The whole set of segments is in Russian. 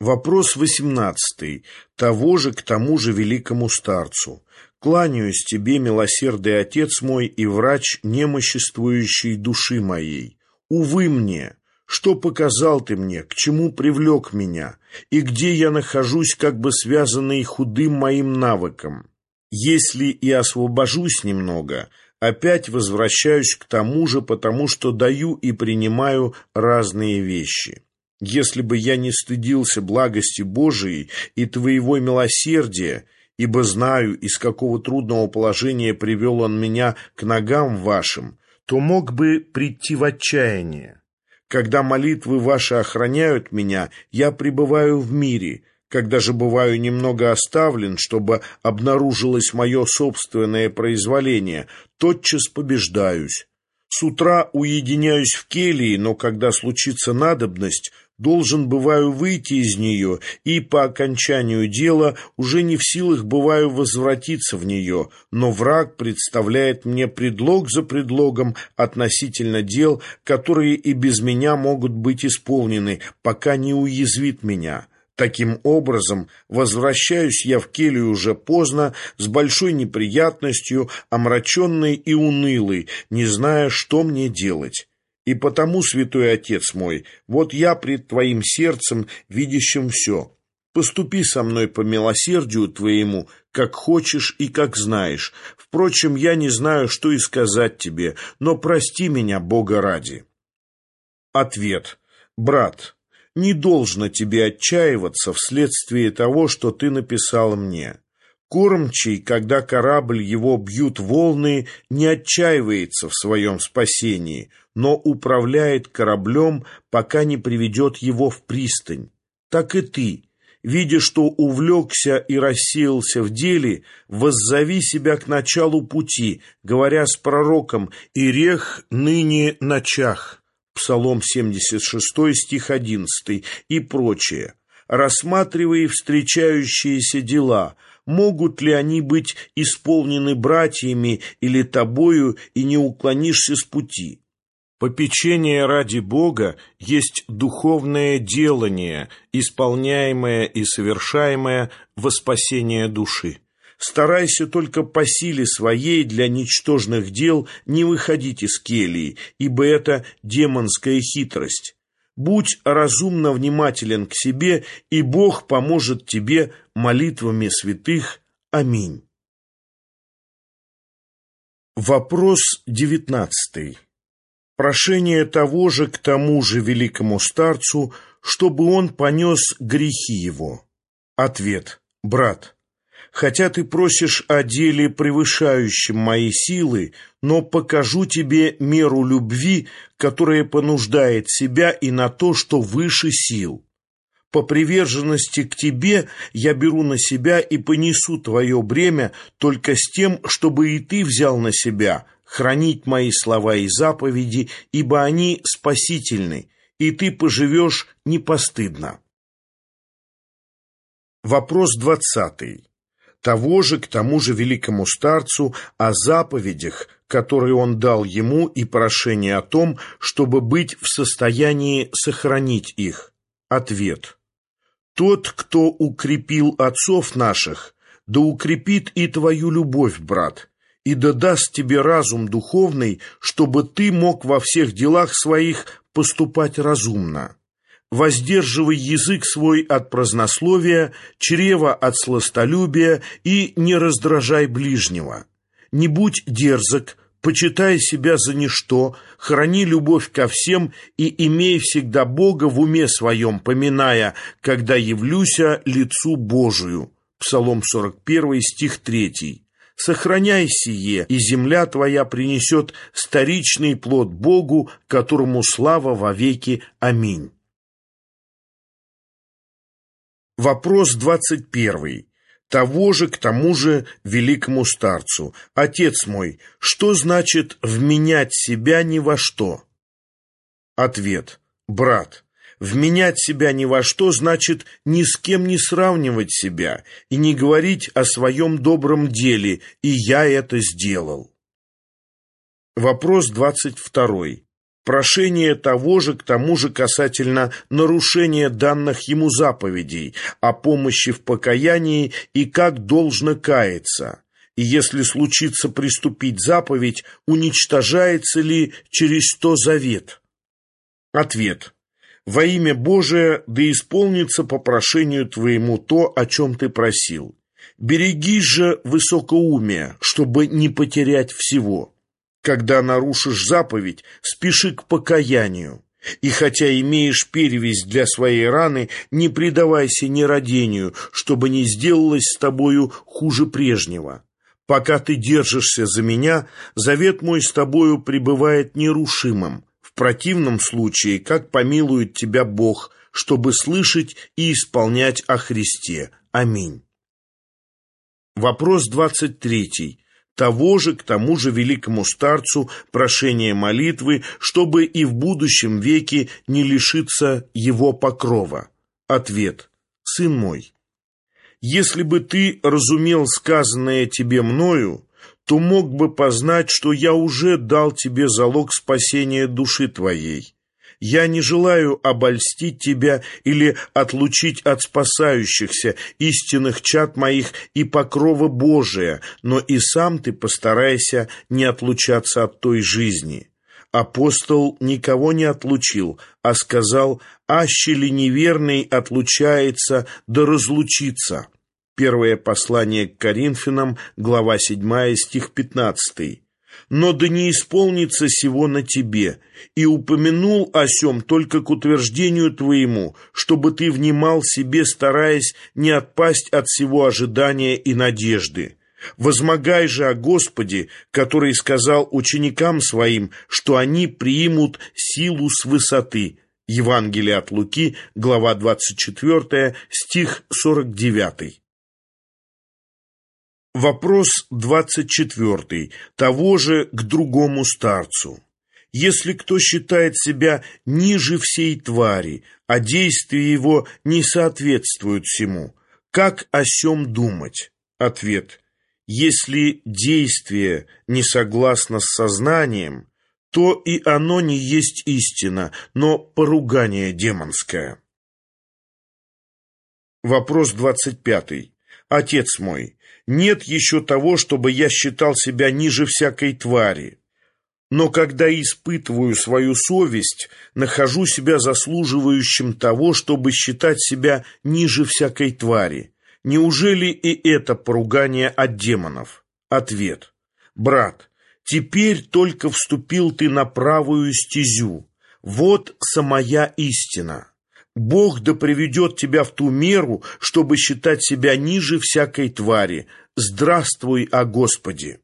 Вопрос 18. Того же к тому же великому старцу. Кланяюсь тебе, милосердный Отец мой и врач немоществующей души моей. Увы мне, что показал ты мне, к чему привлек меня, и где я нахожусь, как бы связанный худым моим навыком. Если и освобожусь немного, опять возвращаюсь к тому же, потому что даю и принимаю разные вещи. Если бы я не стыдился благости Божией и твоего милосердия, ибо знаю, из какого трудного положения привел он меня к ногам вашим, то мог бы прийти в отчаяние. Когда молитвы ваши охраняют меня, я пребываю в мире. Когда же бываю немного оставлен, чтобы обнаружилось мое собственное произволение, тотчас побеждаюсь. С утра уединяюсь в келье, но когда случится надобность, должен бываю выйти из нее, и по окончанию дела уже не в силах бываю возвратиться в нее, но враг представляет мне предлог за предлогом относительно дел, которые и без меня могут быть исполнены, пока не уязвит меня. Таким образом, возвращаюсь я в келью уже поздно, с большой неприятностью, омраченный и унылый, не зная, что мне делать. И потому, святой Отец мой, вот я пред Твоим сердцем, видящим все. Поступи со мной по милосердию Твоему, как хочешь и как знаешь. Впрочем, я не знаю, что и сказать Тебе, но прости меня, Бога ради. Ответ. Брат, не должно тебе отчаиваться вследствие того, что ты написал мне. Кормчий, когда корабль его бьют волны, не отчаивается в своем спасении, но управляет кораблем, пока не приведет его в пристань. Так и ты, видя, что увлекся и рассеялся в деле, воззови себя к началу пути, говоря с пророком «Ирех ныне начах». Псалом 76, стих 11 и прочее. Рассматривая встречающиеся дела, могут ли они быть исполнены братьями или тобою, и не уклонишься с пути. Попечение ради Бога есть духовное делание, исполняемое и совершаемое во спасение души. Старайся только по силе своей для ничтожных дел не выходить из кельи, ибо это демонская хитрость. Будь разумно внимателен к себе, и Бог поможет тебе молитвами святых. Аминь. Вопрос 19. Прошение того же к тому же великому старцу, чтобы он понес грехи его. Ответ. Брат, хотя ты просишь о деле, превышающем мои силы, но покажу тебе меру любви, которая понуждает себя и на то, что выше сил. По приверженности к тебе я беру на себя и понесу твое бремя только с тем, чтобы и ты взял на себя хранить мои слова и заповеди, ибо они спасительны, и ты поживешь непостыдно. Вопрос 20. Того же к тому же великому старцу о заповедях, которые он дал ему, и прошение о том, чтобы быть в состоянии сохранить их. Ответ. Тот, кто укрепил отцов наших, да укрепит и твою любовь, брат, и да даст тебе разум духовный, чтобы ты мог во всех делах своих поступать разумно. Воздерживай язык свой от празднословия, чрево от сластолюбия и не раздражай ближнего. Не будь дерзок, почитай себя за ничто, храни любовь ко всем и имей всегда Бога в уме своем, поминая, когда явлюся лицу Божию. Псалом 41, стих 3. Сохраняй сие, и земля твоя принесет старичный плод Богу, которому слава вовеки. Аминь. Вопрос 21. Того же к тому же великому старцу. Отец мой, что значит вменять себя ни во что? Ответ. Брат, вменять себя ни во что значит ни с кем не сравнивать себя и не говорить о своем добром деле, и я это сделал. Вопрос 22. Прошение того же к тому же касательно нарушения данных ему заповедей, о помощи в покаянии и как должно каяться. И если случится приступить заповедь, уничтожается ли через то завет? Ответ. Во имя Божие да исполнится по прошению твоему то, о чем ты просил. Берегись же высокоумия, чтобы не потерять всего. Когда нарушишь заповедь, спеши к покаянию. И хотя имеешь перевязь для своей раны, не предавайся нерадению, чтобы не сделалось с тобою хуже прежнего. Пока ты держишься за меня, завет мой с тобою пребывает нерушимым. В противном случае, как помилует тебя Бог, чтобы слышать и исполнять о Христе. Аминь. Вопрос 23. Того же к тому же великому старцу прошение молитвы, чтобы и в будущем веке не лишиться его покрова. Ответ. Сын мой, если бы ты разумел сказанное тебе мною, то мог бы познать, что я уже дал тебе залог спасения души твоей. Я не желаю обольстить тебя или отлучить от спасающихся истинных чад моих и покрова Божия, но и сам ты постарайся не отлучаться от той жизни. Апостол никого не отлучил, а сказал: «Аще ли неверный отлучается, да разлучится». Первое послание к Коринфянам, глава 7, стих 15. «Но да не исполнится сего на тебе, и упомянул о сем только к утверждению твоему, чтобы ты внимал себе, стараясь не отпасть от сего ожидания и надежды. Возмогай же о Господе, который сказал ученикам своим, что они примут силу с высоты». Евангелие от Луки, глава 24, стих 49. Вопрос 24. Того же к другому старцу. Если кто считает себя ниже всей твари, а действия его не соответствуют всему, как о сем думать? Ответ. Если действие не согласно с сознанием, то и оно не есть истина, но поругание демонское. Вопрос 25. Отец мой, нет еще того, чтобы я считал себя ниже всякой твари. Но когда испытываю свою совесть, нахожу себя заслуживающим того, чтобы считать себя ниже всякой твари. Неужели и это поругание от демонов? Ответ. Брат, теперь только вступил ты на правую стезю. Вот самая истина. Бог да приведет тебя в ту меру, чтобы считать себя ниже всякой твари. Здравствуй, о Господи!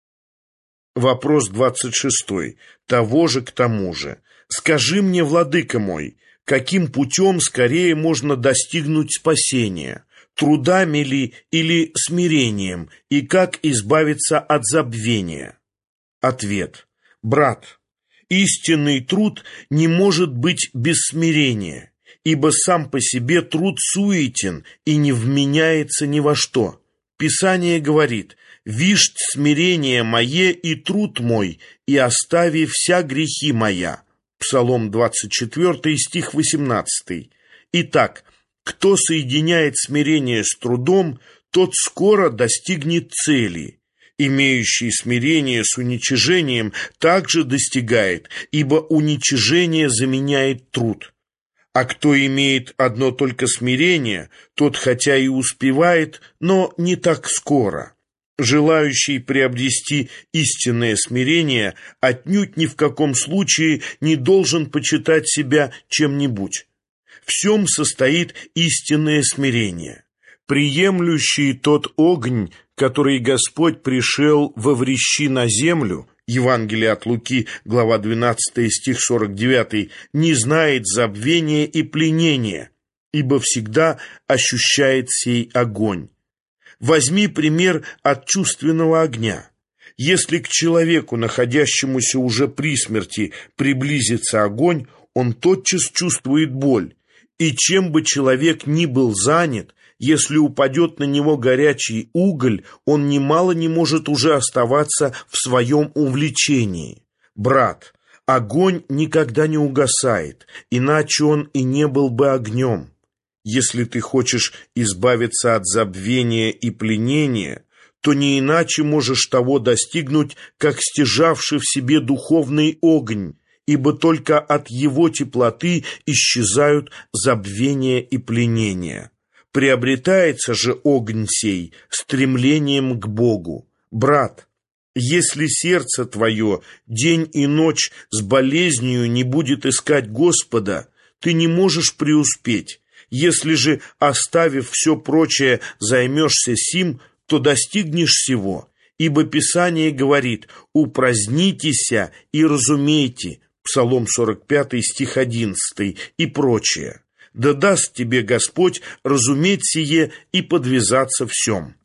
Вопрос 26. Того же к тому же. Скажи мне, владыка мой, каким путем скорее можно достигнуть спасения? Трудами ли или смирением? И как избавиться от забвения? Ответ. Брат, истинный труд не может быть без смирения, ибо сам по себе труд суетен и не вменяется ни во что. Писание говорит: «Вишь смирение мое и труд мой, и остави вся грехи моя». Псалом 24, стих 18. Итак, кто соединяет смирение с трудом, тот скоро достигнет цели. Имеющий смирение с уничижением также достигает, ибо уничижение заменяет труд. А кто имеет одно только смирение, тот хотя и успевает, но не так скоро. Желающий приобрести истинное смирение отнюдь ни в каком случае не должен почитать себя чем-нибудь. В сем состоит истинное смирение. Приемлющий тот огонь, который Господь пришел воврещи на землю, Евангелие от Луки, глава 12, стих 49, не знает забвения и пленения, ибо всегда ощущает сей огонь. Возьми пример от чувственного огня. Если к человеку, находящемуся уже при смерти, приблизится огонь, он тотчас чувствует боль, и чем бы человек ни был занят, если упадет на него горячий уголь, он немало не может уже оставаться в своем увлечении. Брат, Огонь никогда не угасает, иначе он и не был бы огнем. Если ты хочешь избавиться от забвения и пленения, то не иначе можешь того достигнуть, как стяжавший в себе духовный огонь, ибо только от его теплоты исчезают забвение и пленение. Приобретается же огонь сей стремлением к Богу. Брат, если сердце твое день и ночь с болезнью не будет искать Господа, ты не можешь преуспеть. Если же, оставив все прочее, займешься сим, то достигнешь всего. Ибо Писание говорит: «Упразднитеся и разумейте», Псалом 45, стих 11 и прочее. Да даст тебе Господь разуметь сие и подвязаться всем.